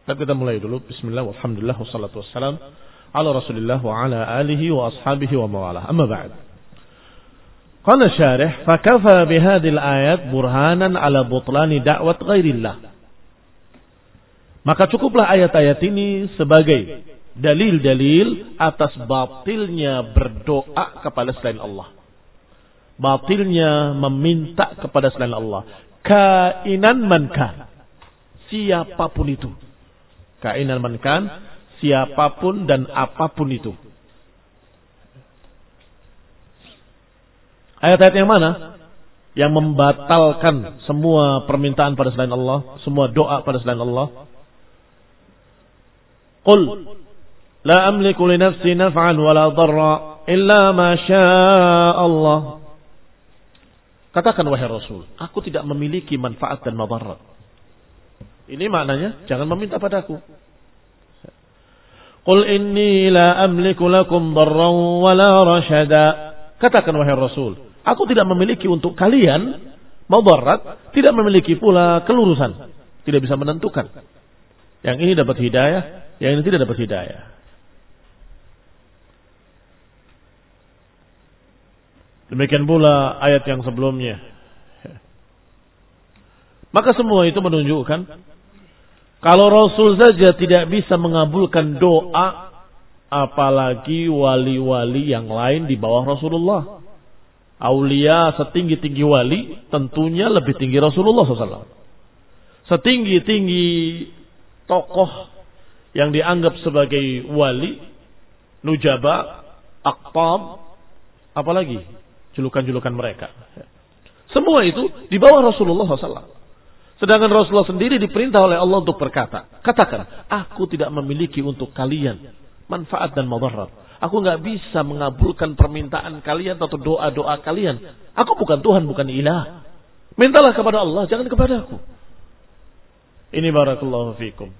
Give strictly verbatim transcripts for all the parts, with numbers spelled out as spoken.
Tapi kita mulai dulu. Bismillah, walhamdulillah, wassalatu wassalam ala rasulillah wa ala alihi wa ashabihi wa mawalah. Amma ba'd. Qala syarih, fakafa bihadil ayat burhanan ala butlani da'wat ghairillah. Maka cukuplah ayat-ayat ini sebagai dalil-dalil atas batilnya berdoa kepada selain Allah. Batilnya meminta kepada selain Allah. Kainan man kan. Siapapun itu. Kainan man kan, siapapun dan apapun itu. Ayat-ayat yang mana? Yang membatalkan semua permintaan pada selain Allah, semua doa pada selain Allah. Qul la amliku li nafsi naf'an wala dharra illa ma syaa Allah. Katakan wahai Rasul, aku tidak memiliki manfaat dan madarat. Ini maknanya, jangan meminta padaku. Qul inni la amliku lakum darran wala rashada. Katakan wahai Rasul, aku tidak memiliki untuk kalian madarat, tidak memiliki pula kelurusan. Tidak bisa menentukan. Yang ini dapat hidayah, yang ini tidak dapat hidayah. Demikian pula ayat yang sebelumnya. Maka semua itu menunjukkan kalau Rasul saja tidak bisa mengabulkan doa, apalagi wali-wali yang lain di bawah Rasulullah. Aulia setinggi-tinggi wali, tentunya lebih tinggi Rasulullah shallallahu alaihi wasallam. Setinggi-tinggi tokoh yang dianggap sebagai wali, nujaba, aqtab, apalagi julukan-julukan mereka. Semua itu di bawah Rasulullah shallallahu alaihi wasallam. Sedangkan Rasulullah sendiri diperintah oleh Allah untuk berkata, katakan, aku tidak memiliki untuk kalian manfaat dan madarat. Aku nggak bisa mengabulkan permintaan kalian atau doa-doa kalian. Aku bukan Tuhan, bukan ilah. Mintalah kepada Allah, jangan kepada aku. Ini barakallahu fikum.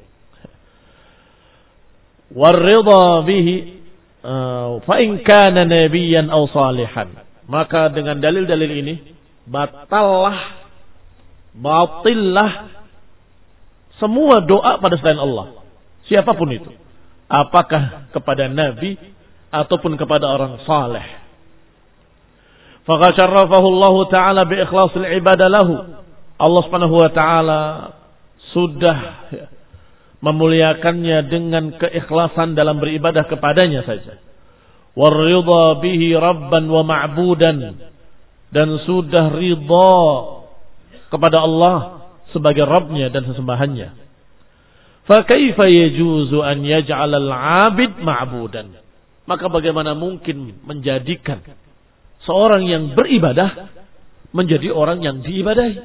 Warridha bihi fa in kana nabiyyan aw salihan. Maka dengan dalil-dalil ini batallah batillah semua doa pada selain Allah, siapapun itu, apakah kepada nabi ataupun kepada orang saleh. Faqad syarrafahu Allah taala bi ikhlasil ibadah lahu. Allah Subhanahu wa taala sudah memuliakannya dengan keikhlasan dalam beribadah kepadanya saja. Waridha bihi rabban wa ma'budan, dan sudah ridha kepada Allah sebagai Rabbnya dan sesembahannya. Fa kaifa yajuzu an yaj'al al-'abid ma'budan? Maka bagaimana mungkin menjadikan seorang yang beribadah menjadi orang yang diibadahi?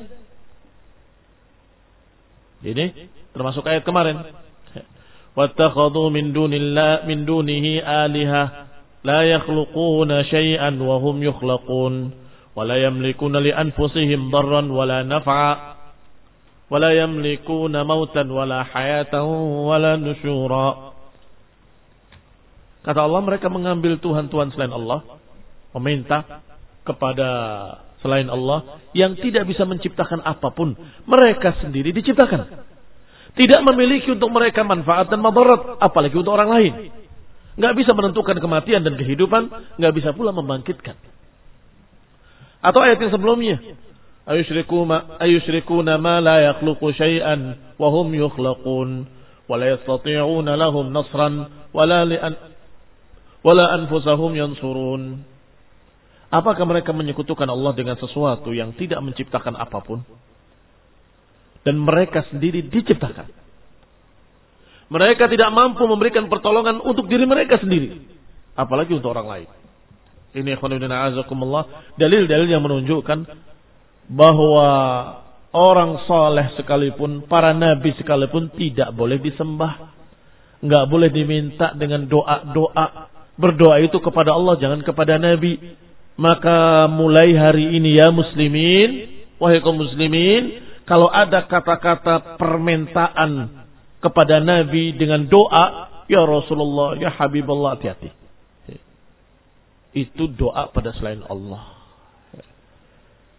Ini termasuk ayat kemarin. Wattakhadhu min dunillah min dunihi aliha la yakhluquna syai'an wa hum yukhlaqun. ولا يملكون لأنفسهم ضرا ولا نفعا ولا يملكون موتا ولا حياة ولا نشورا. Kata Allah, mereka mengambil Tuhan-Tuhan selain Allah, meminta kepada selain Allah yang tidak bisa menciptakan apapun. Mereka sendiri diciptakan, tidak memiliki untuk mereka manfaat dan madarat, apalagi untuk orang lain. Nggak bisa menentukan kematian dan kehidupan, nggak bisa pula membangkitkan. Atau ayat yang sebelumnya, ayusyrikuna ma la yakhluqu syai'an wa hum yukhlaqun wa la yastati'una lahum nasran wa la li an wa la anfusahum yansurun. Apakah mereka menyekutukan Allah dengan sesuatu yang tidak menciptakan apapun dan mereka sendiri diciptakan? Mereka tidak mampu memberikan pertolongan untuk diri mereka sendiri, apalagi untuk orang lain. Ini ikhwanuna azakumullah, dalil-dalil yang menunjukkan bahwa orang saleh sekalipun, para nabi sekalipun tidak boleh disembah, enggak boleh diminta dengan doa-doa. Berdoa itu kepada Allah, jangan kepada nabi. Maka mulai hari ini ya muslimin, wahai kaum muslimin, kalau ada kata-kata permintaan kepada nabi dengan doa, ya Rasulullah, ya Habibullah, hati-hati. Itu doa pada selain Allah,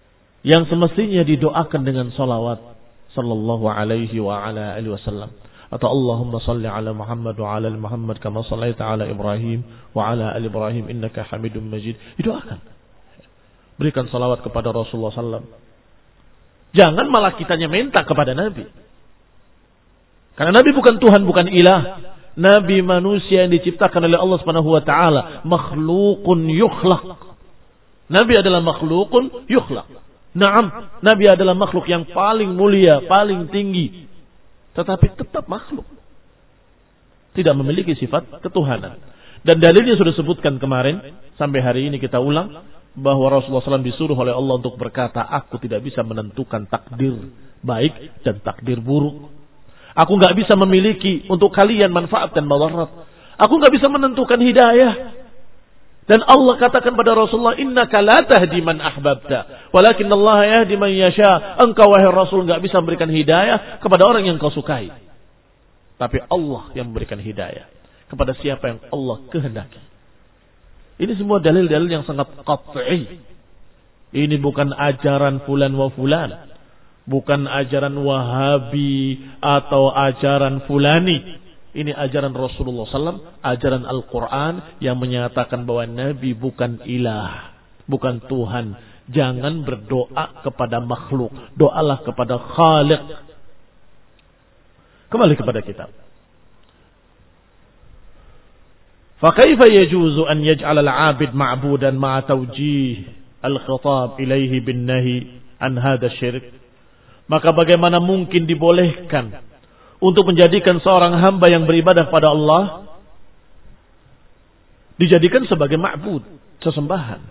yang semestinya didoakan dengan salawat sallallahu alaihi wa ala alihi wasallam. Atau Allahumma salli ala Muhammad wa ala Muhammad kama sallaita ala Ibrahim wa ala ali Ibrahim innaka Hamidum Majid. Didoakan. Berikan salawat kepada Rasulullah sallallahu alaihi wasallam. Jangan malah kitanya minta kepada Nabi. Karena Nabi bukan Tuhan, bukan ilah. Nabi manusia yang diciptakan oleh Allah Subhanahu wa taala, makhlukun yukhlaq. Nabi adalah makhlukun yukhlaq. Naam, Nabi adalah makhluk yang paling mulia, paling tinggi. Tetapi tetap makhluk. Tidak memiliki sifat ketuhanan. Dan dalilnya sudah sebutkan kemarin. Sampai hari ini kita ulang. Bahwa Rasulullah shallallahu alaihi wasallam disuruh oleh Allah untuk berkata, aku tidak bisa menentukan takdir baik dan takdir buruk. Aku nggak bisa memiliki untuk kalian manfaat dan madarat. Aku nggak bisa menentukan hidayah. Dan Allah katakan pada Rasulullah, innaka la tahdi man ahbabta, walakin Allah yahdi man yasha. Engkau wahai Rasul nggak bisa memberikan hidayah kepada orang yang kau sukai. Tapi Allah yang memberikan hidayah kepada siapa yang Allah kehendaki. Ini semua dalil-dalil yang sangat qat'i. Ini bukan ajaran fulan wa fulan. Bukan ajaran Wahabi atau ajaran fulani. Ini ajaran Rasulullah sallallahu alaihi wasallam, ajaran Al-Quran yang menyatakan bahwa Nabi bukan ilah, bukan Tuhan. Jangan berdoa kepada makhluk, doalah kepada Khaliq. Kembali kepada kitab. فكيف يجوز أن يجعل العابد معبودا مع توجيه الخطاب إليه بالنهي عن هذا الشرك. Maka bagaimana mungkin dibolehkan untuk menjadikan seorang hamba yang beribadah pada Allah dijadikan sebagai ma'bud, sesembahan.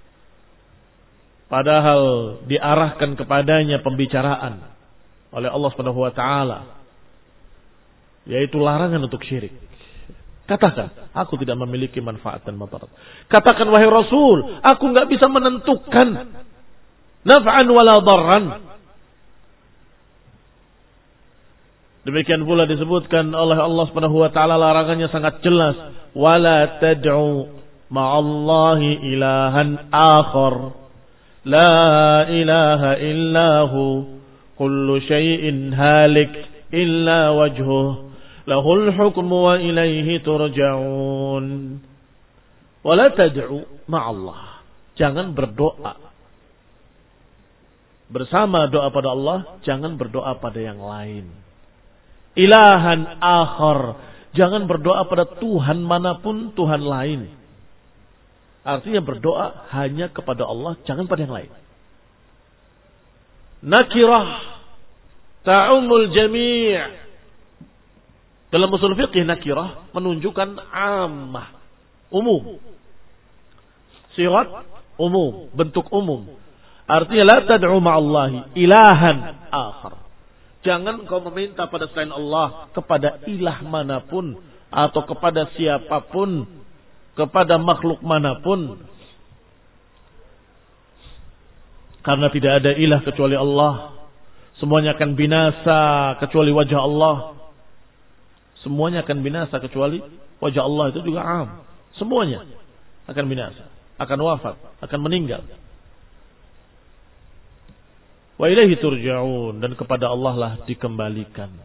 Padahal diarahkan kepadanya pembicaraan oleh Allah Subhanahu wa taala, yaitu larangan untuk syirik. Katakan, aku tidak memiliki manfaat dan madarat. Katakan, wahai Rasul, aku nggak bisa menentukan naf'an wala darran. Demikian pula disebutkan oleh Allah Subhanahu wa taala, larangannya sangat jelas, wala tad'u ma'allahi ilahan akhar la ilaha illahu kullu syai'in halik illa wajhuh lahul hukmu wa ilaihi turja'un. Wala tad'u ma'allah, jangan berdoa bersama doa pada Allah, jangan berdoa pada yang lain. Ilahan akhar, jangan berdoa pada Tuhan manapun, Tuhan lain. Artinya berdoa hanya kepada Allah, jangan pada yang lain. Nakirah ta'umul jami'. Dalam usul fiqih, nakirah menunjukkan ammah, umum. Sirat umum, bentuk umum. Artinya la tad'u ma'allahi ilahan akhar. Jangan kau meminta pada selain Allah kepada ilah manapun atau kepada siapapun, kepada makhluk manapun. Karena tidak ada ilah kecuali Allah. Semuanya akan binasa kecuali wajah Allah. Semuanya akan binasa kecuali wajah Allah, itu juga am. Semuanya akan binasa, akan wafat, akan meninggal. Wa ilaihi turja'un, dan kepada Allah lah dikembalikan.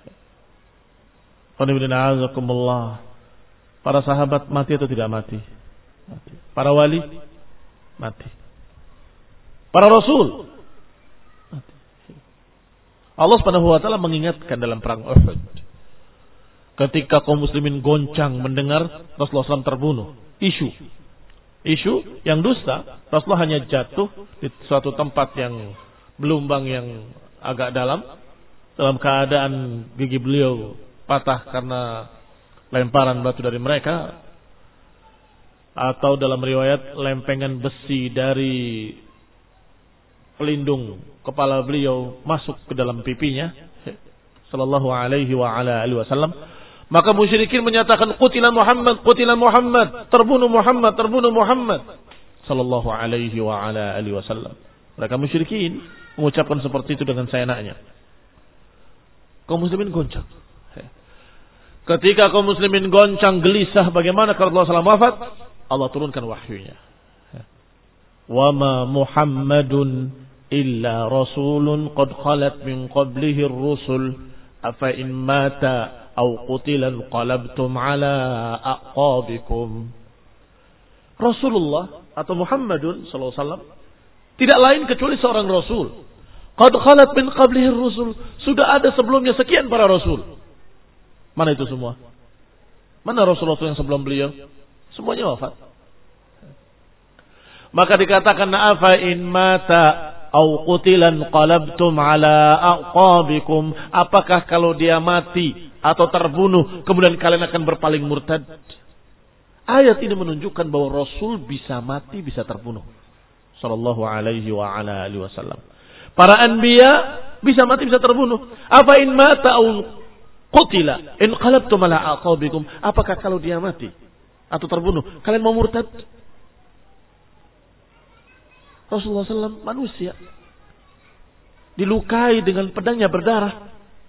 Para sahabat mati atau tidak mati? Mati. Para wali mati. Para rasul mati. Allah Subhanahu wa taala mengingatkan dalam perang Uhud, ketika kaum muslimin goncang mendengar Rasulullah shallallahu alaihi wasallam terbunuh. Isu Isu yang dusta. Rasulullah hanya jatuh di suatu tempat yang belumbang yang agak dalam, dalam keadaan gigi beliau patah karena lemparan batu dari mereka, atau dalam riwayat lempengan besi dari pelindung kepala beliau masuk ke dalam pipinya sallallahu alaihi wa ala alihi wasallam. Maka musyrikin menyatakan, qutila Muhammad, qutila Muhammad, terbunuh Muhammad, terbunuh Muhammad sallallahu alaihi wa ala alihi wasallam. Mereka musyrikin mengucapkan seperti itu dengan seenaknya. Kaum muslimin goncang. Ketika kaum muslimin goncang gelisah bagaimana kalau Rasulullah shallallahu alaihi wasallam wafat, Allah turunkan wahyunya. Wa ma Muhammadun illa rasulun qad khalat min qablihi ar-rusul afa in mata aw qutila qalabtum ala aqabikum. Rasulullah atau Muhammadun sallallahu alaihi wasallam tidak lain kecuali seorang rasul. Qad khalat min qablihi ar-rusul. Sudah ada sebelumnya sekian para rasul. Mana itu semua? Mana Rasulullah yang sebelum beliau? Semuanya wafat. Maka dikatakan afa in mata au qutilan qalabtum ala aqabikum. Apakah kalau dia mati atau terbunuh kemudian kalian akan berpaling murtad? Ayat ini menunjukkan bahwa Rasul bisa mati, bisa terbunuh. Sallallahu alaihi wa ala alihi wasallam. Para anbiya bisa mati, bisa terbunuh. Afa in mata au qutila in qalabtum ala aqabikum. Apakah kalau dia mati atau terbunuh kalian mau murtad? Rasulullah sallallahu alaihi wasallam manusia, dilukai dengan pedangnya berdarah,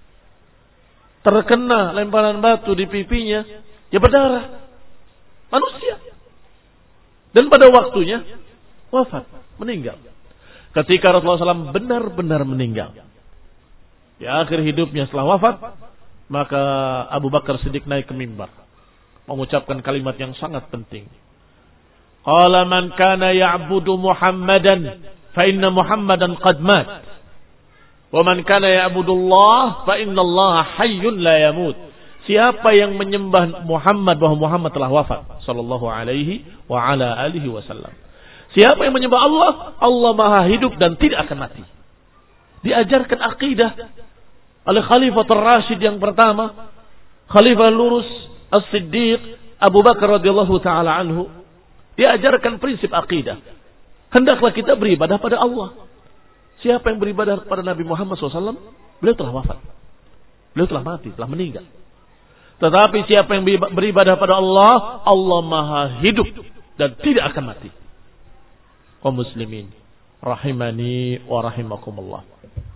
terkena lemparan batu di pipinya, ya berdarah, manusia. Dan pada waktunya wafat, meninggal. Ketika Rasulullah sallallahu alaihi wasallam benar-benar meninggal, di akhir hidupnya setelah wafat, maka Abu Bakar Siddiq naik ke mimbar, mengucapkan kalimat yang sangat penting. Qala man kana ya'budu Muhammadan fa inna Muhammadan qad mat. Wa man kana ya'budu Allah fa inna Allah hayyun la yamut. Siapa yang menyembah Muhammad, bahwa Muhammad telah wafat sallallahu alaihi wa ala alihi wasallam. Siapa yang menyembah Allah, Allah Maha hidup dan tidak akan mati. Diajarkan akidah oleh Khalifah Ar-Rasyid yang pertama, Khalifah lurus As-Siddiq Abu Bakar radhiyallahu taala anhu. Diajarkan prinsip akidah. Hendaklah kita beribadah pada Allah. Siapa yang beribadah pada Nabi Muhammad shallallahu alaihi wasallam, beliau telah wafat. Beliau telah mati, telah meninggal. Tetapi siapa yang beribadah pada Allah, Allah Maha hidup dan tidak akan mati. Kaum muslimin rahimani wa rahimakumullah.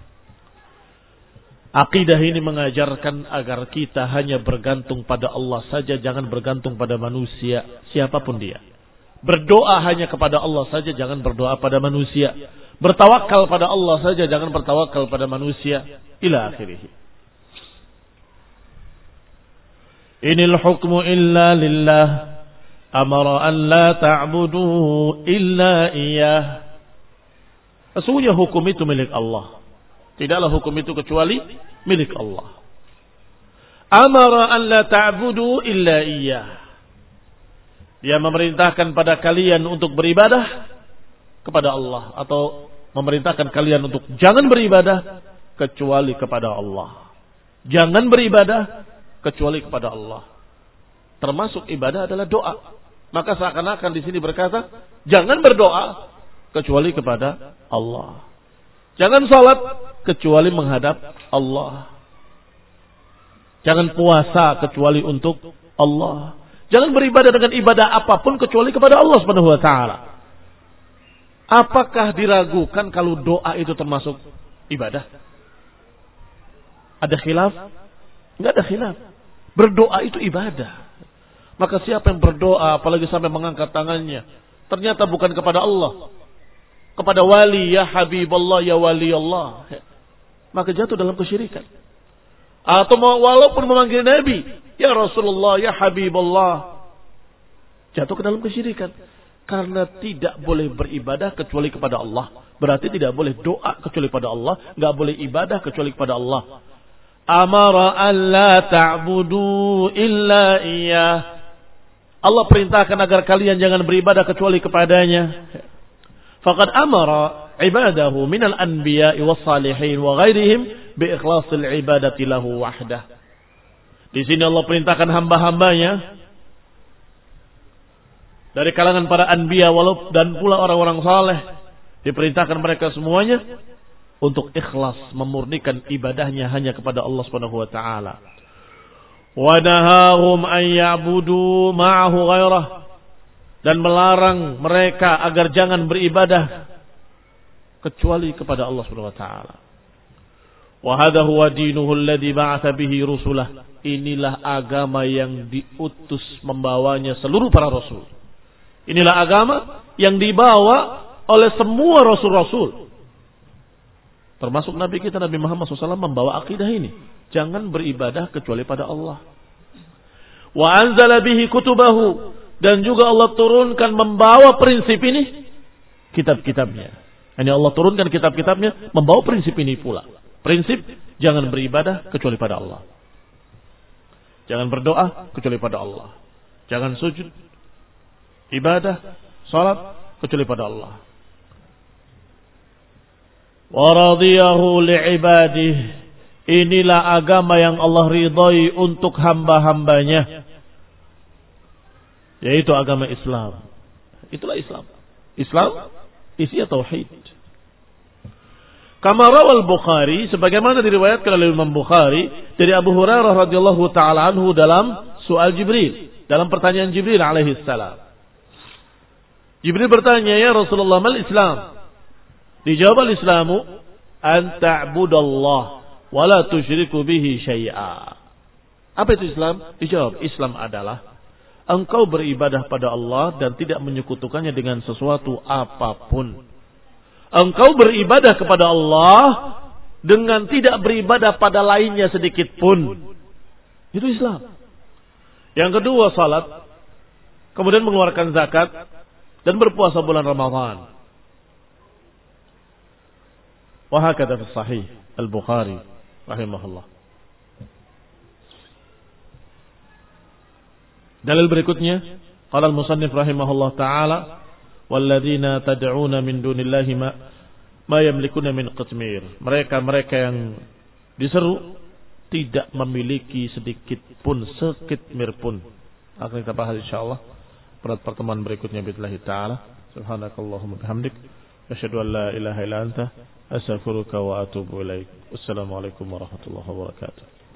Akidah ini mengajarkan agar kita hanya bergantung pada Allah saja, jangan bergantung pada manusia siapapun dia. Berdoa hanya kepada Allah saja, jangan berdoa pada manusia. Bertawakal pada Allah saja, jangan bertawakal pada manusia. Ila akhirih. Inil hukmu illa lillah, amara an la ta'budu illa iyyah. Sesungguhnya hukum itu milik Allah. Tidaklah hukum itu kecuali milik Allah. Amara an la ta'budu illa iyyah. Dia memerintahkan pada kalian untuk beribadah kepada Allah, atau memerintahkan kalian untuk jangan beribadah kecuali kepada Allah. Jangan beribadah kecuali kepada Allah. Termasuk ibadah adalah doa. Maka seakan-akan di sini berkata, jangan berdoa kecuali kepada Allah. Jangan salat kecuali menghadap Allah. Jangan puasa kecuali untuk Allah. Jangan beribadah dengan ibadah apapun kecuali kepada Allah Subhanahu wa taala. Apakah diragukan kalau doa itu termasuk ibadah? Ada khilaf? Enggak ada khilaf. Berdoa itu ibadah. Maka siapa yang berdoa apalagi sampai mengangkat tangannya, ternyata bukan kepada Allah, kepada wali, ya Habiballah, ya wali Allah, maka jatuh dalam kesyirikan. Atau walaupun memanggil Nabi, ya Rasulullah, ya Habiballah, jatuh ke dalam kesyirikan. Karena tidak boleh beribadah kecuali kepada Allah. Berarti tidak boleh doa kecuali kepada Allah. Tidak boleh ibadah kecuali kepada Allah. Amara an la ta'budu illa iyyah. Allah perintahkan agar kalian jangan beribadah kecuali kepadanya. Faqad amara ibadahu minal anbiya'i was salihin wa ghairihim bi ikhlasil ibadati lahu wahdah. Di sini Allah perintahkan hamba-hambanya dari kalangan para anbiya walau dan pula orang-orang saleh, diperintahkan mereka semuanya untuk ikhlas memurnikan ibadahnya hanya kepada Allah Subhanahu wa taala. Wa nahahum an ya'budu ma'ahu ghairah, dan melarang mereka agar jangan beribadah kecuali kepada Allah Subhanahu wa taala. Wa hadha huwa dinuhu alladhi ba'atha bihi rusulah. Inilah agama yang diutus membawanya seluruh para rasul. Inilah agama yang dibawa oleh semua rasul-rasul. Termasuk Nabi kita Nabi Muhammad shallallahu alaihi wasallam membawa akidah ini. jangan beribadah kecuali pada Allah. Wa anzala bihi kutubahu, dan juga Allah turunkan membawa prinsip ini kitab-kitabnya. Yani Allah turunkan kitab-kitabnya membawa prinsip ini pula. Prinsip jangan beribadah kecuali pada Allah. Jangan berdoa kecuali pada Allah. Jangan sujud, ibadah, salat kecuali pada Allah. Wa radiyahu li'ibadih. Inilah agama yang Allah ridhai untuk hamba-hambanya, yaitu agama Islam. Itulah Islam. Islam isinya tauhid. Kama rawal Bukhari, sebagaimana diriwayatkan oleh Imam Bukhari dari Abu Hurairah radhiyallahu taala anhu dalam soal Jibril, dalam pertanyaan Jibril alaihi salam. Jibril bertanya, "Ya Rasulullah, mal Islam?" Dijawab, "Al-Islamu an ta'budallah wa la tusyriku bihi syai'a." Apa itu Islam? Dijawab, Islam adalah engkau beribadah pada Allah dan tidak menyekutukannya dengan sesuatu apapun. Engkau beribadah kepada Allah dengan tidak beribadah pada lainnya sedikit pun. Itu Islam. Yang kedua, salat. Kemudian mengeluarkan zakat dan berpuasa bulan Ramadan. Wa hakadha fi sahih Al-Bukhari rahimahullah. Dalil berikutnya, qala al-musannif rahimahullah taala, walladzina tad'una min dunillahi ma ma yamlikuna min qitmir. Mereka-mereka yang diseru tidak memiliki sedikit pun, sekitmir pun. Akan kita bahas insyaallah pada pertemuan berikutnya billahi taala. Subhanakallahumma bihamdik, asyhadu an la ilaha illa anta, astaghfiruka wa atubu ilaik. Wassalamualaikum warahmatullahi wabarakatuh.